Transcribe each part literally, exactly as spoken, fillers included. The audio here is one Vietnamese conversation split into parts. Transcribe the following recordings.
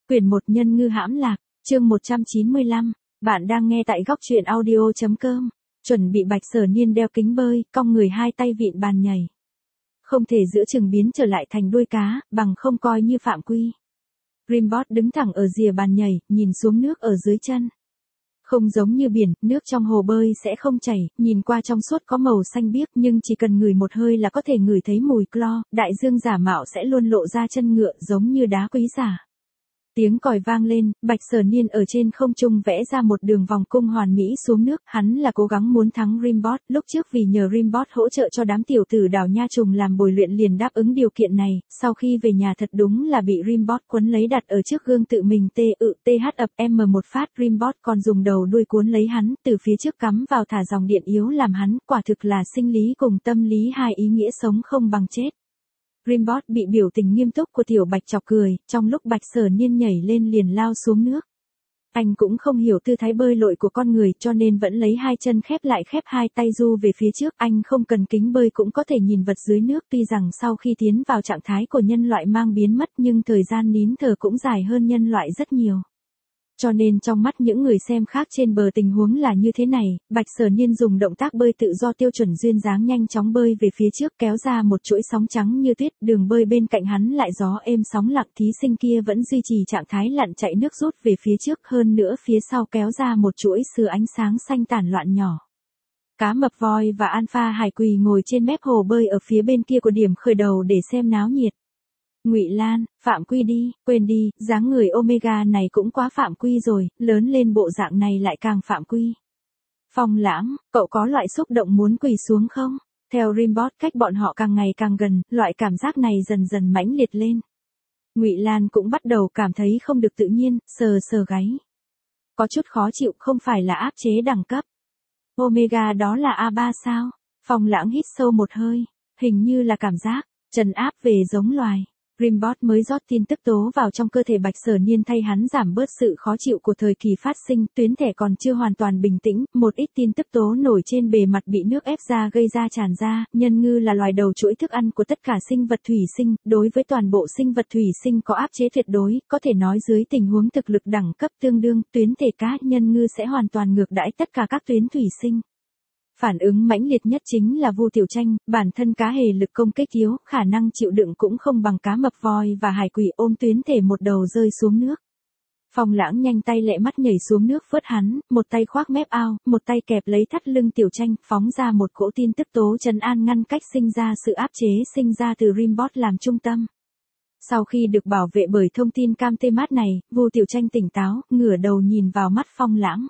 Quyển một Nhân ngư hãm lạc, chương một trăm chín mươi lăm, bạn đang nghe tại góc truyện audio.com, chuẩn bị Bạch Sở Niên đeo kính bơi, cong người hai tay vịn bàn nhảy. Không thể giữa chừng biến trở lại thành đuôi cá, bằng không coi như phạm quy. Rimbot đứng thẳng ở rìa bàn nhảy, nhìn xuống nước ở dưới chân. Không giống như biển, nước trong hồ bơi sẽ không chảy, nhìn qua trong suốt có màu xanh biếc nhưng chỉ cần ngửi một hơi là có thể ngửi thấy mùi clo, đại dương giả mạo sẽ luôn lộ ra chân ngựa giống như đá quý giả. Tiếng còi vang lên, Bạch Sở Niên ở trên không trung vẽ ra một đường vòng cung hoàn mỹ xuống nước, hắn là cố gắng muốn thắng Rimbot, lúc trước vì nhờ Rimbot hỗ trợ cho đám tiểu tử đảo Nha Trùng làm bồi luyện liền đáp ứng điều kiện này, sau khi về nhà thật đúng là bị Rimbot quấn lấy đặt ở trước gương tự mình tê ự th ập em một phát, Rimbot còn dùng đầu đuôi cuốn lấy hắn, từ phía trước cắm vào thả dòng điện yếu làm hắn, quả thực là sinh lý cùng tâm lý hai ý nghĩa sống không bằng chết. Rimbot bị biểu tình nghiêm túc của Tiểu Bạch chọc cười, trong lúc Bạch Sở Niên nhảy lên liền lao xuống nước. Anh cũng không hiểu tư thái bơi lội của con người cho nên vẫn lấy hai chân khép lại khép hai tay du về phía trước. Anh không cần kính bơi cũng có thể nhìn vật dưới nước, tuy rằng sau khi tiến vào trạng thái của nhân loại mang biến mất nhưng thời gian nín thở cũng dài hơn nhân loại rất nhiều. Cho nên trong mắt những người xem khác trên bờ tình huống là như thế này, Bạch Sở Niên dùng động tác bơi tự do tiêu chuẩn duyên dáng nhanh chóng bơi về phía trước kéo ra một chuỗi sóng trắng như tuyết, đường bơi bên cạnh hắn lại gió êm sóng lặng, thí sinh kia vẫn duy trì trạng thái lặn chạy nước rút về phía trước, hơn nữa phía sau kéo ra một chuỗi sứa ánh sáng xanh tản loạn nhỏ. Cá mập voi và alpha hải quỳ ngồi trên mép hồ bơi ở phía bên kia của điểm khởi đầu để xem náo nhiệt. Ngụy Lan, phạm quy đi, quên đi, dáng người Omega này cũng quá phạm quy rồi, lớn lên bộ dạng này lại càng phạm quy. Phong Lãng, cậu có loại xúc động muốn quỳ xuống không? Theo Rimbot cách bọn họ càng ngày càng gần, loại cảm giác này dần dần mãnh liệt lên. Ngụy Lan cũng bắt đầu cảm thấy không được tự nhiên, sờ sờ gáy. Có chút khó chịu, không phải là áp chế đẳng cấp. Omega đó là a ba sao? Phong Lãng hít sâu một hơi, hình như là cảm giác trấn áp về giống loài. Rimbot mới rót tin tức tố vào trong cơ thể Bạch Sở Niên thay hắn giảm bớt sự khó chịu của thời kỳ phát sinh, tuyến thể còn chưa hoàn toàn bình tĩnh, một ít tin tức tố nổi trên bề mặt bị nước ép ra gây ra tràn ra. Nhân ngư là loài đầu chuỗi thức ăn của tất cả sinh vật thủy sinh, đối với toàn bộ sinh vật thủy sinh có áp chế tuyệt đối, có thể nói dưới tình huống thực lực đẳng cấp tương đương, tuyến thể cá nhân ngư sẽ hoàn toàn ngược đãi tất cả các tuyến thủy sinh. Phản ứng mãnh liệt nhất chính là Vu Tiểu Tranh, bản thân cá hề lực công kích yếu, khả năng chịu đựng cũng không bằng cá mập voi và hải quỷ, ôm tuyến thể một đầu rơi xuống nước. Phong Lãng nhanh tay lẹ mắt nhảy xuống nước vớt hắn, một tay khoác mép ao, một tay kẹp lấy thắt lưng Tiểu Tranh, phóng ra một cỗ tin tức tố trấn an ngăn cách sinh ra sự áp chế sinh ra từ Rimbot làm trung tâm. Sau khi được bảo vệ bởi thông tin cam tê mát này, Vu Tiểu Tranh tỉnh táo, ngửa đầu nhìn vào mắt Phong Lãng.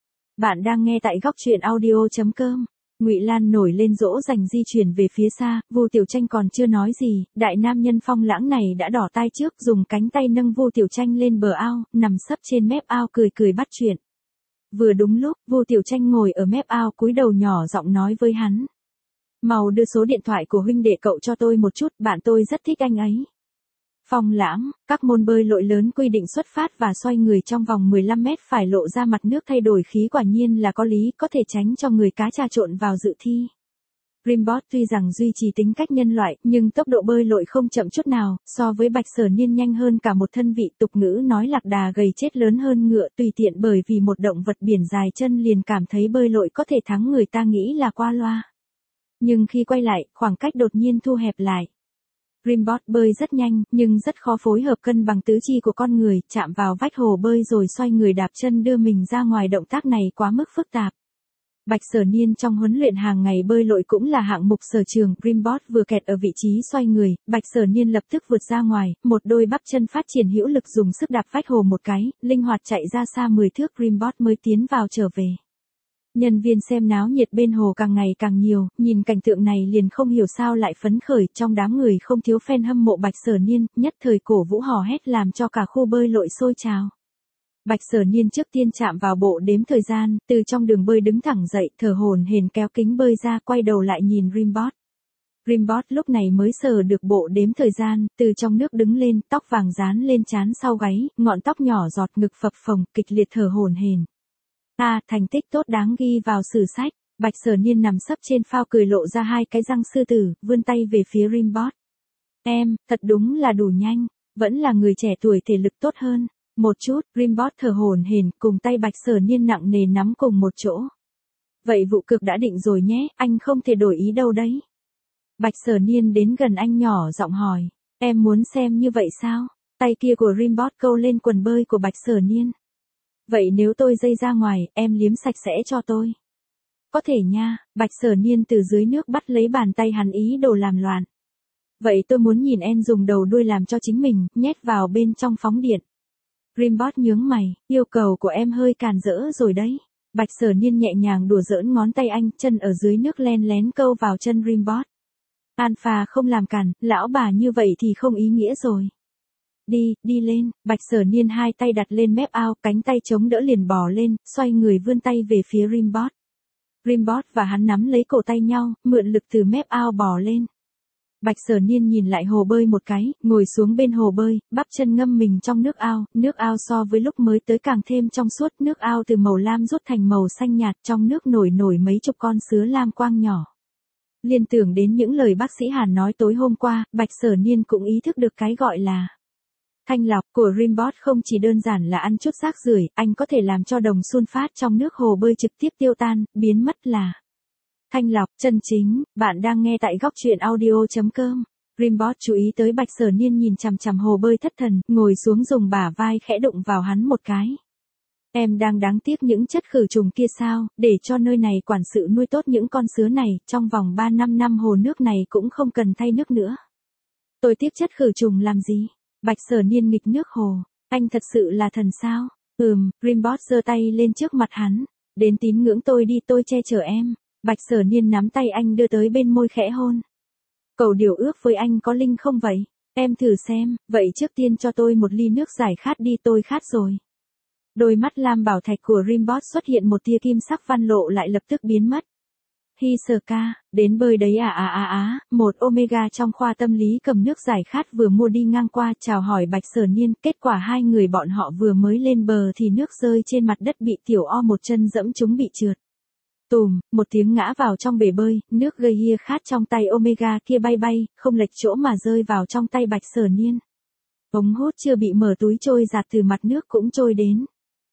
Bạn đang nghe tại góc truyện audio.com. Ngụy Lan nổi lên dỗ dành di chuyển về phía xa, Vu Tiểu Tranh còn chưa nói gì, đại nam nhân Phong Lãng này đã đỏ tai trước, dùng cánh tay nâng Vu Tiểu Tranh lên bờ ao, nằm sấp trên mép ao cười cười bắt chuyện. Vừa đúng lúc, Vu Tiểu Tranh ngồi ở mép ao cúi đầu nhỏ giọng nói với hắn. Mau đưa số điện thoại của huynh đệ cậu cho tôi một chút, bạn tôi rất thích anh ấy. Phong Lãng, các môn bơi lội lớn quy định xuất phát và xoay người trong vòng mười lăm mét phải lộ ra mặt nước thay đổi khí, quả nhiên là có lý, có thể tránh cho người cá trà trộn vào dự thi. Rimbot tuy rằng duy trì tính cách nhân loại, nhưng tốc độ bơi lội không chậm chút nào, so với Bạch Sở Niên nhanh hơn cả một thân vị, tục ngữ nói lạc đà gầy chết lớn hơn ngựa, tùy tiện bởi vì một động vật biển dài chân liền cảm thấy bơi lội có thể thắng người ta nghĩ là qua loa. Nhưng khi quay lại, khoảng cách đột nhiên thu hẹp lại. Rimbot bơi rất nhanh, nhưng rất khó phối hợp cân bằng tứ chi của con người, chạm vào vách hồ bơi rồi xoay người đạp chân đưa mình ra ngoài, động tác này quá mức phức tạp. Bạch Sở Niên trong huấn luyện hàng ngày bơi lội cũng là hạng mục sở trường, Rimbot vừa kẹt ở vị trí xoay người, Bạch Sở Niên lập tức vượt ra ngoài, một đôi bắp chân phát triển hữu lực dùng sức đạp vách hồ một cái, linh hoạt chạy ra xa mười thước, Rimbot mới tiến vào trở về. Nhân viên xem náo nhiệt bên hồ càng ngày càng nhiều, nhìn cảnh tượng này liền không hiểu sao lại phấn khởi, trong đám người không thiếu fan hâm mộ Bạch Sở Niên, nhất thời cổ vũ hò hét làm cho cả khu bơi lội sôi trào. Bạch Sở Niên trước tiên chạm vào bộ đếm thời gian, từ trong đường bơi đứng thẳng dậy, thở hổn hển kéo kính bơi ra, quay đầu lại nhìn Rimbot. Rimbot lúc này mới sờ được bộ đếm thời gian, từ trong nước đứng lên, tóc vàng dán lên trán sau gáy, ngọn tóc nhỏ giọt ngực phập phồng, kịch liệt thở hổn hển. À, thành tích tốt đáng ghi vào sử sách. Bạch Sở Niên nằm sấp trên phao cười lộ ra hai cái răng sư tử, vươn tay về phía Rimbot. Em, thật đúng là đủ nhanh, vẫn là người trẻ tuổi thể lực tốt hơn. Một chút, Rimbot thở hổn hển, cùng tay Bạch Sở Niên nặng nề nắm cùng một chỗ. Vậy vụ cực đã định rồi nhé, anh không thể đổi ý đâu đấy. Bạch Sở Niên đến gần anh nhỏ giọng hỏi, em muốn xem như vậy sao? Tay kia của Rimbot câu lên quần bơi của Bạch Sở Niên. Vậy nếu tôi dây ra ngoài, em liếm sạch sẽ cho tôi. Có thể nha, Bạch Sở Niên từ dưới nước bắt lấy bàn tay hắn ý đồ làm loạn. Vậy tôi muốn nhìn em dùng đầu đuôi làm cho chính mình, nhét vào bên trong phóng điện. Rimbot nhướng mày, yêu cầu của em hơi càn rỡ rồi đấy. Bạch Sở Niên nhẹ nhàng đùa giỡn ngón tay anh, chân ở dưới nước len lén câu vào chân Rimbot. Alpha không làm cản, lão bà như vậy thì không ý nghĩa rồi. Đi, đi lên, Bạch Sở Niên hai tay đặt lên mép ao, cánh tay chống đỡ liền bò lên, xoay người vươn tay về phía Rimbot. Rimbot và hắn nắm lấy cổ tay nhau, mượn lực từ mép ao bò lên. Bạch Sở Niên nhìn lại hồ bơi một cái, ngồi xuống bên hồ bơi, bắp chân ngâm mình trong nước ao, nước ao so với lúc mới tới càng thêm trong suốt, nước ao từ màu lam rút thành màu xanh nhạt, trong nước nổi nổi mấy chục con sứa lam quang nhỏ. Liên tưởng đến những lời bác sĩ Hàn nói tối hôm qua, Bạch Sở Niên cũng ý thức được cái gọi là thanh lọc của Rimbot không chỉ đơn giản là ăn chút rác rưởi, anh có thể làm cho đồng sun phát trong nước hồ bơi trực tiếp tiêu tan, biến mất là thanh lọc chân chính. Bạn đang nghe tại góc truyện audio chấm com. Rimbot chú ý tới Bạch Sở Niên nhìn chằm chằm hồ bơi thất thần, ngồi xuống dùng bả vai khẽ đụng vào hắn một cái. Em đang đáng tiếc những chất khử trùng kia sao, để cho nơi này quản sự nuôi tốt những con sứa này, trong vòng ba năm năm hồ nước này cũng không cần thay nước nữa. Tôi tiếc chất khử trùng làm gì? Bạch Sở Niên nghịch nước hồ, anh thật sự là thần sao? Ừm, Rimbot giơ tay lên trước mặt hắn, đến tín ngưỡng tôi đi, tôi che chở em. Bạch Sở Niên nắm tay anh đưa tới bên môi khẽ hôn. Cầu điều ước với anh có linh không vậy? Em thử xem, vậy trước tiên cho tôi một ly nước giải khát đi, tôi khát rồi. Đôi mắt lam bảo thạch của Rimbot xuất hiện một tia kim sắc văn lộ lại lập tức biến mất. Hi sờ ca, đến bơi đấy à à à á, một Omega trong khoa tâm lý cầm nước giải khát vừa mua đi ngang qua chào hỏi Bạch Sở Niên, kết quả hai người bọn họ vừa mới lên bờ thì nước rơi trên mặt đất bị tiểu O một chân dẫm chúng bị trượt. Tùm, một tiếng ngã vào trong bể bơi, nước gây hia khát trong tay Omega kia bay bay, không lệch chỗ mà rơi vào trong tay Bạch Sở Niên. Ống hút chưa bị mở túi trôi giạt từ mặt nước cũng trôi đến.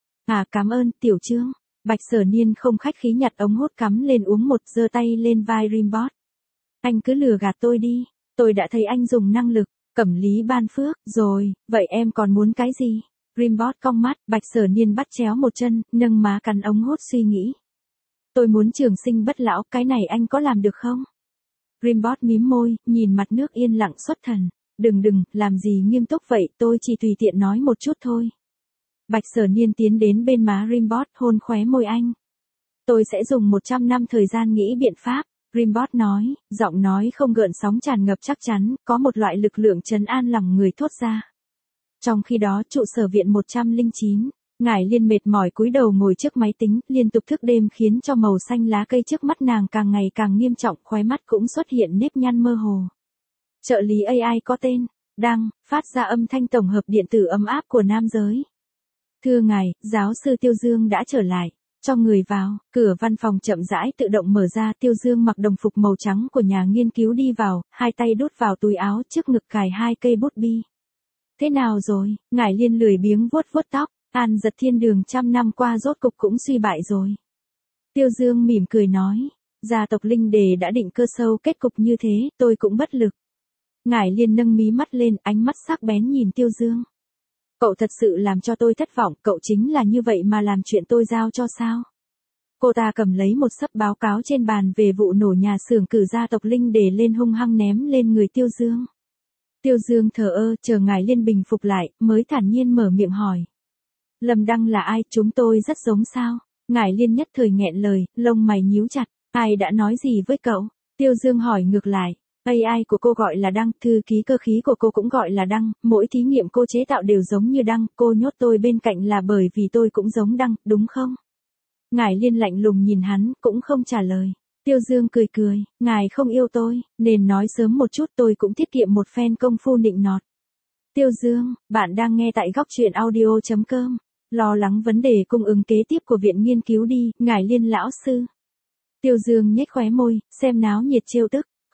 À cảm ơn, tiểu Trương. Bạch Sở Niên không khách khí nhặt ống hút cắm lên uống một, giơ tay lên vai Rimbot. Anh cứ lừa gạt tôi đi, tôi đã thấy anh dùng năng lực, Cẩm Lý ban phước, rồi, vậy em còn muốn cái gì? Rimbot cong mắt, Bạch Sở Niên bắt chéo một chân, nâng má cắn ống hút suy nghĩ. Tôi muốn trường sinh bất lão, cái này anh có làm được không? Rimbot mím môi, nhìn mặt nước yên lặng xuất thần. Đừng đừng, làm gì nghiêm túc vậy, tôi chỉ tùy tiện nói một chút thôi. Bạch Sở Niên tiến đến bên má Rimbot, hôn khóe môi anh. Tôi sẽ dùng một trăm năm thời gian nghĩ biện pháp, Rimbot nói, giọng nói không gợn sóng tràn ngập chắc chắn, có một loại lực lượng trấn an lòng người thốt ra. Trong khi đó, trụ sở viện một trăm lẻ chín, Ngải Liên mệt mỏi cúi đầu ngồi trước máy tính, liên tục thức đêm khiến cho màu xanh lá cây trước mắt nàng càng ngày càng nghiêm trọng, khóe mắt cũng xuất hiện nếp nhăn mơ hồ. Trợ lý a i có tên, đang, phát ra âm thanh tổng hợp điện tử ấm áp của nam giới. Thưa ngài, giáo sư Tiêu Dương đã trở lại, cho người vào, cửa văn phòng chậm rãi tự động mở ra, Tiêu Dương mặc đồng phục màu trắng của nhà nghiên cứu đi vào, hai tay đút vào túi áo trước ngực cài hai cây bút bi. Thế nào rồi, Ngải Liên lười biếng vuốt vuốt tóc, An Giật Thiên Đường trăm năm qua rốt cục cũng suy bại rồi. Tiêu Dương mỉm cười nói, gia tộc Linh Đề đã định cơ sâu kết cục như thế, tôi cũng bất lực. Ngải Liên nâng mí mắt lên, ánh mắt sắc bén nhìn Tiêu Dương. Cậu thật sự làm cho tôi thất vọng, cậu chính là như vậy mà làm chuyện tôi giao cho sao? Cô ta cầm lấy một xấp báo cáo trên bàn về vụ nổ nhà xưởng cử gia tộc Linh Đề lên hung hăng ném lên người Tiêu Dương. Tiêu Dương thờ ơ, chờ Ngải Liên bình phục lại, mới thản nhiên mở miệng hỏi. Lâm Đăng là ai, chúng tôi rất giống sao? Ngải Liên nhất thời nghẹn lời, lông mày nhíu chặt, ai đã nói gì với cậu? Tiêu Dương hỏi ngược lại. a i của cô gọi là Đăng, thư ký cơ khí của cô cũng gọi là Đăng, mỗi thí nghiệm cô chế tạo đều giống như Đăng, cô nhốt tôi bên cạnh là bởi vì tôi cũng giống Đăng, đúng không? Ngải Liên lạnh lùng nhìn hắn, cũng không trả lời. Tiêu Dương cười cười, ngài không yêu tôi, nên nói sớm một chút, tôi cũng tiết kiệm một phen công phu nịnh nọt. Tiêu Dương, bạn đang nghe tại góc truyện audio chấm com. Lo lắng vấn đề cung ứng kế tiếp của viện nghiên cứu đi, Ngải Liên lão sư. Tiêu Dương nhếch khóe môi, xem náo nhiệt trêu tức.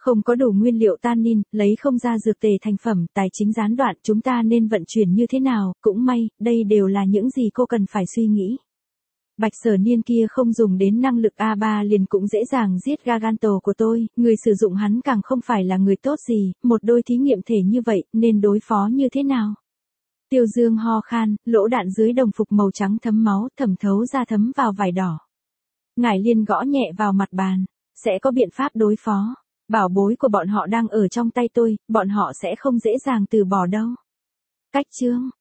Không có đủ nguyên liệu tannin, lấy không ra dược tề thành phẩm, tài chính gián đoạn, chúng ta nên vận chuyển như thế nào, cũng may, đây đều là những gì cô cần phải suy nghĩ. Bạch Sở Niên kia không dùng đến năng lực A ba liền cũng dễ dàng giết Garganto của tôi, người sử dụng hắn càng không phải là người tốt gì, một đôi thí nghiệm thể như vậy, nên đối phó như thế nào? Tiêu Dương ho khan, lỗ đạn dưới đồng phục màu trắng thấm máu, thẩm thấu ra thấm vào vải đỏ. Ngải Liên gõ nhẹ vào mặt bàn, sẽ có biện pháp đối phó. Bảo bối của bọn họ đang ở trong tay tôi, bọn họ sẽ không dễ dàng từ bỏ đâu. Cách chương